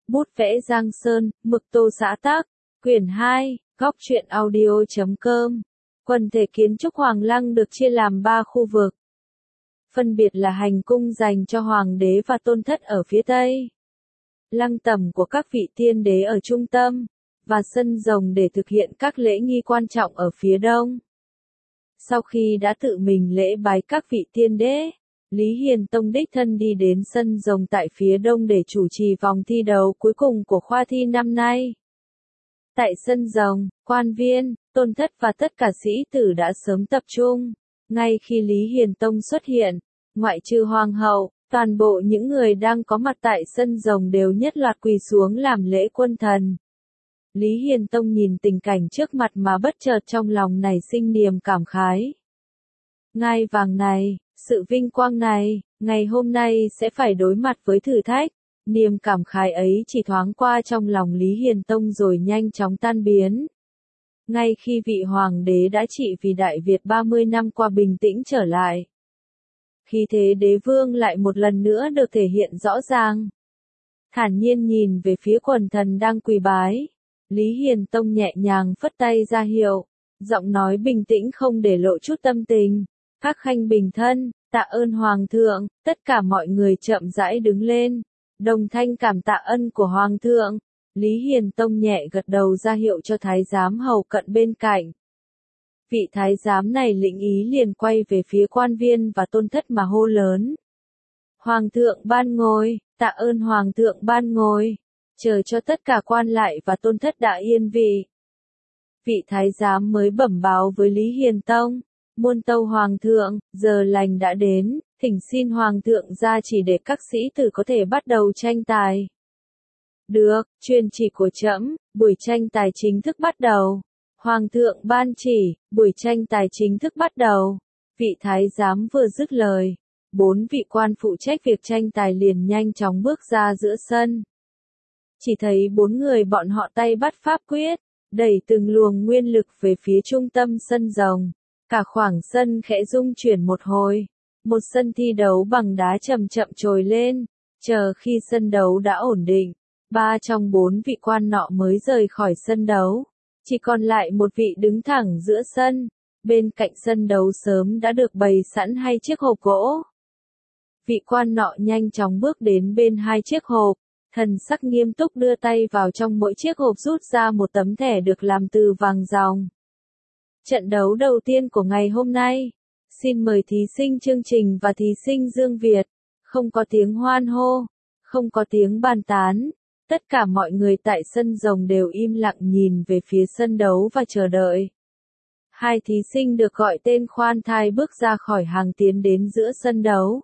Bút vẽ Giang Sơn, mực tô xã tác, quyển 2, góc truyện audio.com. Quần thể kiến trúc Hoàng Lăng được chia làm 3 khu vực. Phân biệt là hành cung dành cho hoàng đế và tôn thất ở phía Tây, lăng tẩm của các vị tiên đế ở trung tâm, và sân rồng để thực hiện các lễ nghi quan trọng ở phía Đông. Sau khi đã tự mình lễ bái các vị tiên đế, Lý Hiền Tông đích thân đi đến sân rồng tại phía Đông để chủ trì vòng thi đấu cuối cùng của khoa thi năm nay. Tại sân rồng, quan viên, tôn thất và tất cả sĩ tử đã sớm tập trung. Ngay khi Lý Hiền Tông xuất hiện, ngoại trừ hoàng hậu, toàn bộ những người đang có mặt tại sân rồng đều nhất loạt quỳ xuống làm lễ quân thần. Lý Hiền Tông nhìn tình cảnh trước mặt mà bất chợt trong lòng nảy sinh niềm cảm khái. Ngai vàng này, sự vinh quang này, ngày hôm nay sẽ phải đối mặt với thử thách. Niềm cảm khái ấy chỉ thoáng qua trong lòng Lý Hiền Tông rồi nhanh chóng tan biến. Ngay khi vị hoàng đế đã trị vì Đại Việt 30 năm qua bình tĩnh trở lại, khí thế đế vương lại một lần nữa được thể hiện rõ ràng. Thản nhiên nhìn về phía quần thần đang quỳ bái, Lý Hiền Tông nhẹ nhàng phất tay ra hiệu, giọng nói bình tĩnh không để lộ chút tâm tình. Các khanh bình thân, tạ ơn hoàng thượng, tất cả mọi người chậm rãi đứng lên, đồng thanh cảm tạ ân của hoàng thượng. Lý Hiền Tông nhẹ gật đầu ra hiệu cho thái giám hầu cận bên cạnh. Vị thái giám này lĩnh ý liền quay về phía quan viên và tôn thất mà hô lớn. Hoàng thượng ban ngồi, tạ ơn hoàng thượng ban ngồi, chờ cho tất cả quan lại và tôn thất đã yên vị. Vị thái giám mới bẩm báo với Lý Hiền Tông, muôn tâu hoàng thượng, giờ lành đã đến, thỉnh xin hoàng thượng ra chỉ để các sĩ tử có thể bắt đầu tranh tài. Được, truyền chỉ của trẫm, buổi tranh tài chính thức bắt đầu. Hoàng thượng ban chỉ, buổi tranh tài chính thức bắt đầu. Vị thái giám vừa dứt lời, 4 vị quan phụ trách việc tranh tài liền nhanh chóng bước ra giữa sân. Chỉ thấy 4 người bọn họ tay bắt pháp quyết, đẩy từng luồng nguyên lực về phía trung tâm sân rồng. Cả khoảng sân khẽ rung chuyển một hồi. Một sân thi đấu bằng đá chậm chậm trồi lên. Chờ khi sân đấu đã ổn định, 3 trong 4 vị quan nọ mới rời khỏi sân đấu. Chỉ còn lại một vị đứng thẳng giữa sân. Bên cạnh sân đấu sớm đã được bày sẵn 2 chiếc hộp gỗ. Vị quan nọ nhanh chóng bước đến bên 2 chiếc hộp. Thần sắc nghiêm túc đưa tay vào trong mỗi chiếc hộp rút ra một tấm thẻ được làm từ vàng ròng. Trận đấu đầu tiên của ngày hôm nay. Xin mời thí sinh Chương Trình và thí sinh Dương Việt. Không có tiếng hoan hô, không có tiếng bàn tán. Tất cả mọi người tại sân rồng đều im lặng nhìn về phía sân đấu và chờ đợi. 2 thí sinh được gọi tên khoan thai bước ra khỏi hàng tiến đến giữa sân đấu.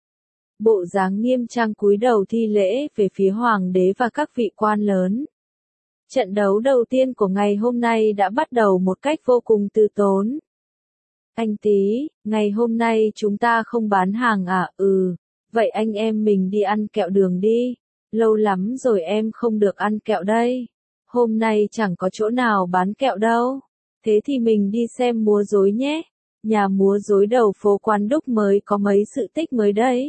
Bộ dáng nghiêm trang cúi đầu thi lễ về phía hoàng đế và các vị quan lớn. Trận đấu đầu tiên của ngày hôm nay đã bắt đầu một cách vô cùng từ tốn. Anh Tý, ngày hôm nay chúng ta không bán hàng à? Vậy anh em mình đi ăn kẹo đường đi. Lâu lắm rồi em không được ăn kẹo đây. Hôm nay chẳng có chỗ nào bán kẹo đâu. Thế thì mình đi xem múa rối nhé. Nhà múa rối đầu phố Quán Đúc mới có mấy sự tích mới đấy.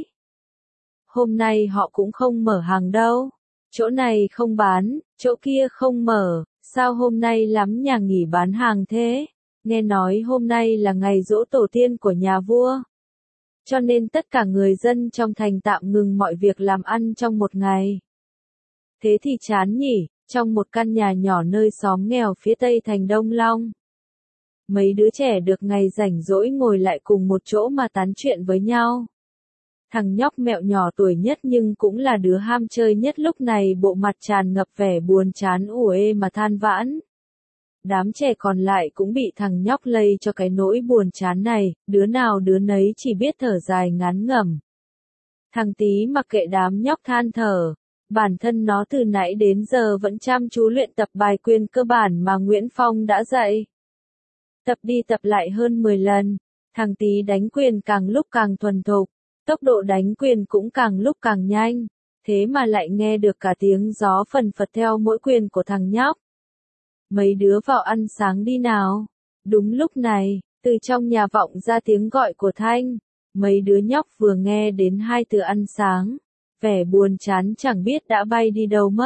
Hôm nay họ cũng không mở hàng đâu. Chỗ này không bán, chỗ kia không mở. Sao hôm nay lắm nhà nghỉ bán hàng thế? Nghe nói hôm nay là ngày giỗ tổ tiên của nhà vua. Cho nên tất cả người dân trong thành tạm ngừng mọi việc làm ăn trong một ngày. Thế thì chán nhỉ, trong một căn nhà nhỏ nơi xóm nghèo phía tây thành Đông Long. Mấy đứa trẻ được ngày rảnh rỗi ngồi lại cùng một chỗ mà tán chuyện với nhau. Thằng nhóc mẹo nhỏ tuổi nhất nhưng cũng là đứa ham chơi nhất lúc này bộ mặt tràn ngập vẻ buồn chán ủ ê mà than vãn. Đám trẻ còn lại cũng bị thằng nhóc lây cho cái nỗi buồn chán này, đứa nào đứa nấy chỉ biết thở dài ngán ngẩm. Thằng Tý mặc kệ đám nhóc than thở, bản thân nó từ nãy đến giờ vẫn chăm chú luyện tập bài quyền cơ bản mà Nguyễn Phong đã dạy. Tập đi tập lại hơn 10 lần, thằng Tý đánh quyền càng lúc càng thuần thục, tốc độ đánh quyền cũng càng lúc càng nhanh, thế mà lại nghe được cả tiếng gió phần phật theo mỗi quyền của thằng nhóc. Mấy đứa vào ăn sáng đi nào. Đúng lúc này, từ trong nhà vọng ra tiếng gọi của Thanh. Mấy đứa nhóc vừa nghe đến 2 từ ăn sáng, vẻ buồn chán chẳng biết đã bay đi đâu mất.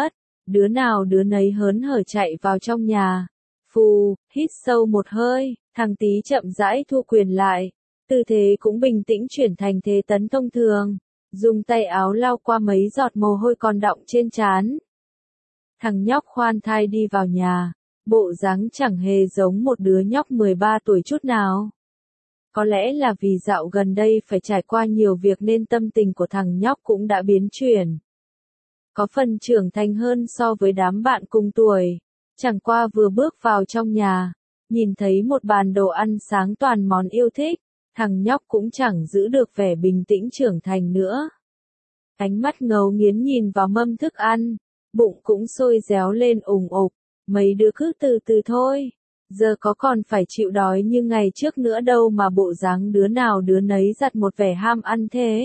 Đứa nào đứa nấy hớn hở chạy vào trong nhà. Phù, hít sâu một hơi, thằng Tí chậm rãi thu quyền lại. Tư thế cũng bình tĩnh chuyển thành thế tấn thông thường. Dùng tay áo lau qua mấy giọt mồ hôi còn đọng trên trán. Thằng nhóc khoan thai đi vào nhà. Bộ dáng chẳng hề giống một đứa nhóc 13 tuổi chút nào. Có lẽ là vì dạo gần đây phải trải qua nhiều việc nên tâm tình của thằng nhóc cũng đã biến chuyển. Có phần trưởng thành hơn so với đám bạn cùng tuổi. Chẳng qua vừa bước vào trong nhà, nhìn thấy một bàn đồ ăn sáng toàn món yêu thích, thằng nhóc cũng chẳng giữ được vẻ bình tĩnh trưởng thành nữa. Ánh mắt ngấu nghiến nhìn vào mâm thức ăn, bụng cũng sôi réo lên ủng ục, mấy đứa cứ từ từ thôi, giờ có còn phải chịu đói như ngày trước nữa đâu mà bộ dáng đứa nào đứa nấy giặt một vẻ ham ăn thế.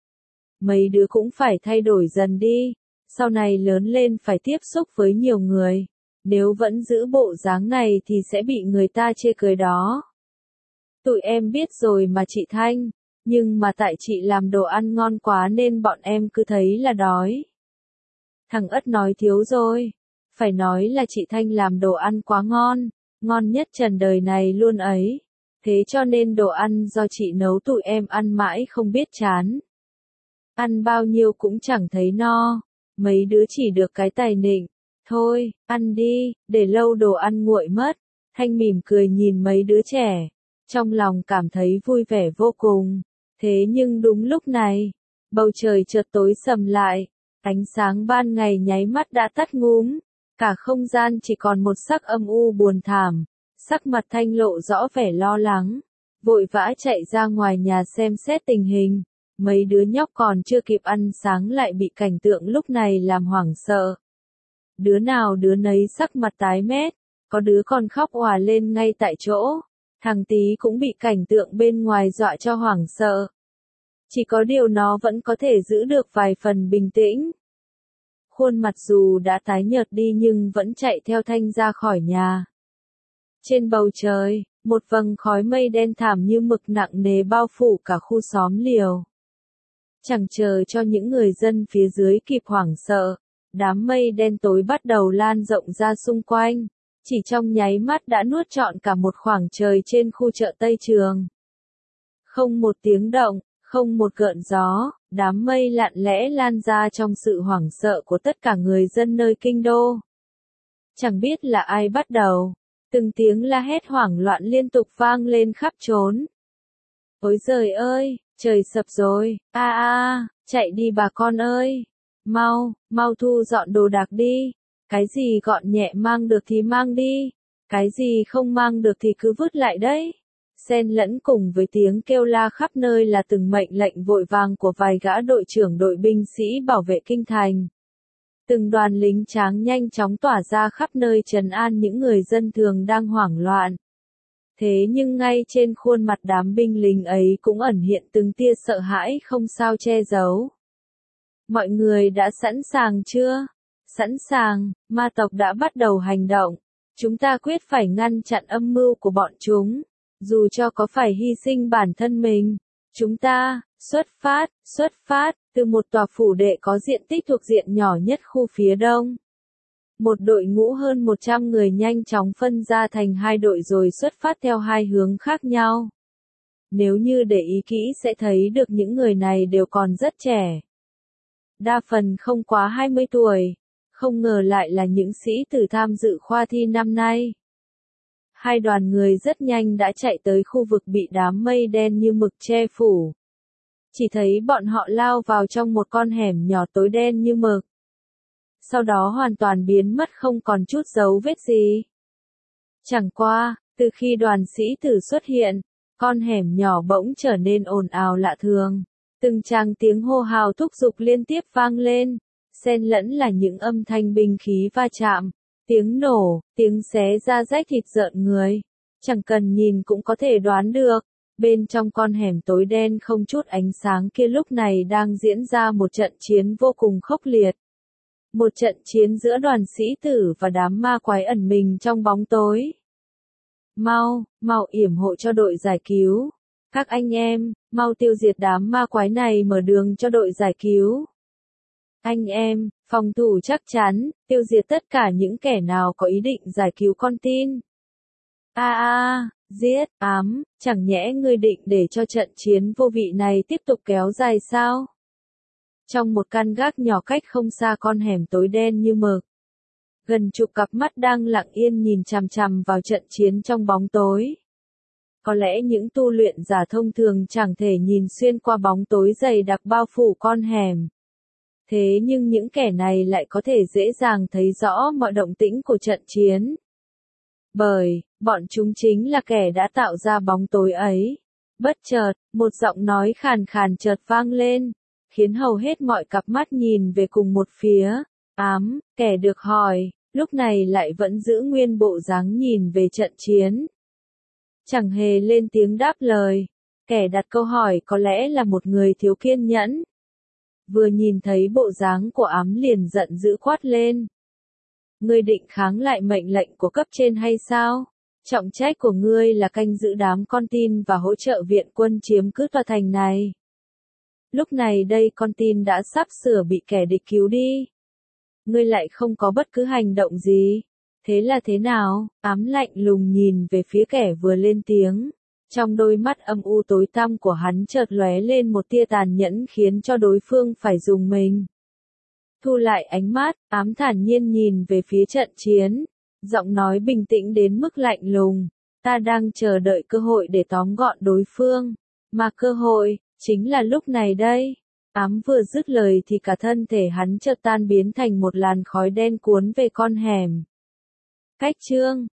Mấy đứa cũng phải thay đổi dần đi, sau này lớn lên phải tiếp xúc với nhiều người. Nếu vẫn giữ bộ dáng này thì sẽ bị người ta chê cười đó. Tụi em biết rồi mà chị Thanh, nhưng mà tại chị làm đồ ăn ngon quá nên bọn em cứ thấy là đói. Thằng Ất nói thiếu rồi, phải nói là chị Thanh làm đồ ăn quá ngon, ngon nhất trần đời này luôn ấy. Thế cho nên đồ ăn do chị nấu tụi em ăn mãi không biết chán. Ăn bao nhiêu cũng chẳng thấy no, mấy đứa chỉ được cái tài nịnh. Thôi, ăn đi, để lâu đồ ăn nguội mất. Thanh mỉm cười nhìn mấy đứa trẻ, trong lòng cảm thấy vui vẻ vô cùng. Thế nhưng đúng lúc này, bầu trời chợt tối sầm lại, ánh sáng ban ngày nháy mắt đã tắt ngúm, cả không gian chỉ còn một sắc âm u buồn thảm. Sắc mặt Thanh lộ rõ vẻ lo lắng, vội vã chạy ra ngoài nhà xem xét tình hình. Mấy đứa nhóc còn chưa kịp ăn sáng lại bị cảnh tượng lúc này làm hoảng sợ. Đứa nào đứa nấy sắc mặt tái mét, có đứa còn khóc òa lên ngay tại chỗ. Thằng Tí cũng bị cảnh tượng bên ngoài dọa cho hoảng sợ. Chỉ có điều nó vẫn có thể giữ được vài phần bình tĩnh. Khuôn mặt dù đã tái nhợt đi nhưng vẫn chạy theo Thanh ra khỏi nhà. Trên bầu trời, một vầng khói mây đen thảm như mực nặng nề bao phủ cả khu xóm liều. Chẳng chờ cho những người dân phía dưới kịp hoảng sợ. Đám mây đen tối bắt đầu lan rộng ra xung quanh, chỉ trong nháy mắt đã nuốt trọn cả một khoảng trời trên khu chợ Tây Trường. Không một tiếng động, không một gợn gió, đám mây lặng lẽ lan ra trong sự hoảng sợ của tất cả người dân nơi kinh đô. Chẳng biết là ai bắt đầu, từng tiếng la hét hoảng loạn liên tục vang lên khắp trốn. Ôi giời ơi, trời sập rồi, chạy đi bà con ơi! Mau thu dọn đồ đạc đi. Cái gì gọn nhẹ mang được thì mang đi. Cái gì không mang được thì cứ vứt lại đấy. Xen lẫn cùng với tiếng kêu la khắp nơi là từng mệnh lệnh vội vàng của vài gã đội trưởng đội binh sĩ bảo vệ kinh thành. Từng đoàn lính tráng nhanh chóng tỏa ra khắp nơi trấn an những người dân thường đang hoảng loạn. Thế nhưng ngay trên khuôn mặt đám binh lính ấy cũng ẩn hiện từng tia sợ hãi không sao che giấu. Mọi người đã sẵn sàng chưa? Sẵn sàng, ma tộc đã bắt đầu hành động. Chúng ta quyết phải ngăn chặn âm mưu của bọn chúng. Dù cho có phải hy sinh bản thân mình. Chúng ta, xuất phát, từ một tòa phủ đệ có diện tích thuộc diện nhỏ nhất khu phía đông. Một đội ngũ hơn 100 người nhanh chóng phân ra thành hai đội rồi xuất phát theo hai hướng khác nhau. Nếu như để ý kỹ sẽ thấy được những người này đều còn rất trẻ. Đa phần không quá 20 tuổi, không ngờ lại là những sĩ tử tham dự khoa thi năm nay. Hai đoàn người rất nhanh đã chạy tới khu vực bị đám mây đen như mực che phủ. Chỉ thấy bọn họ lao vào trong một con hẻm nhỏ tối đen như mực. Sau đó hoàn toàn biến mất không còn chút dấu vết gì. Chẳng qua, từ khi đoàn sĩ tử xuất hiện, con hẻm nhỏ bỗng trở nên ồn ào lạ thường. Từng tràng tiếng hô hào thúc giục liên tiếp vang lên, xen lẫn là những âm thanh binh khí va chạm, tiếng nổ, tiếng xé ra rách thịt rợn người. Chẳng cần nhìn cũng có thể đoán được, bên trong con hẻm tối đen không chút ánh sáng kia lúc này đang diễn ra một trận chiến vô cùng khốc liệt. Một trận chiến giữa đoàn sĩ tử và đám ma quái ẩn mình trong bóng tối. Mau yểm hộ cho đội giải cứu. Các anh em, mau tiêu diệt đám ma quái này mở đường cho đội giải cứu. Anh em, Phòng thủ chắc chắn, tiêu diệt tất cả những kẻ nào có ý định giải cứu con tin. Giết, ám, chẳng nhẽ ngươi định để cho trận chiến vô vị này tiếp tục kéo dài sao? Trong một căn gác nhỏ cách không xa con hẻm tối đen như mực. Gần chục cặp mắt đang lặng yên nhìn chằm chằm vào trận chiến trong bóng tối. Có lẽ những tu luyện giả thông thường chẳng thể nhìn xuyên qua bóng tối dày đặc bao phủ con hẻm. Thế nhưng những kẻ này lại có thể dễ dàng thấy rõ mọi động tĩnh của trận chiến. Bởi, bọn chúng chính là kẻ đã tạo ra bóng tối ấy. Bất chợt, một giọng nói khàn khàn chợt vang lên, khiến hầu hết mọi cặp mắt nhìn về cùng một phía. Ám, kẻ được hỏi, lúc này lại vẫn giữ nguyên bộ dáng nhìn về trận chiến. Chẳng hề lên tiếng đáp lời. Kẻ đặt câu hỏi có lẽ là một người thiếu kiên nhẫn. Vừa nhìn thấy bộ dáng của ám liền giận dữ quát lên. Ngươi định kháng lại mệnh lệnh của cấp trên hay sao? Trọng trách của ngươi là canh giữ đám con tin và hỗ trợ viện quân chiếm cứ tòa thành này. Lúc này đây con tin đã sắp sửa bị kẻ địch cứu đi. Ngươi lại không có bất cứ hành động gì. Thế là thế nào? Ám lạnh lùng nhìn về phía kẻ vừa lên tiếng. Trong đôi mắt âm u tối tăm của hắn chợt lóe lên một tia tàn nhẫn khiến cho đối phương phải rùng mình. Thu lại ánh mắt, ám thản nhiên nhìn về phía trận chiến. Giọng nói bình tĩnh đến mức lạnh lùng. Ta đang chờ đợi cơ hội để tóm gọn đối phương. Mà cơ hội, chính là lúc này đây. Ám vừa dứt lời thì cả thân thể hắn chợt tan biến thành một làn khói đen cuốn về con hẻm. Cách chương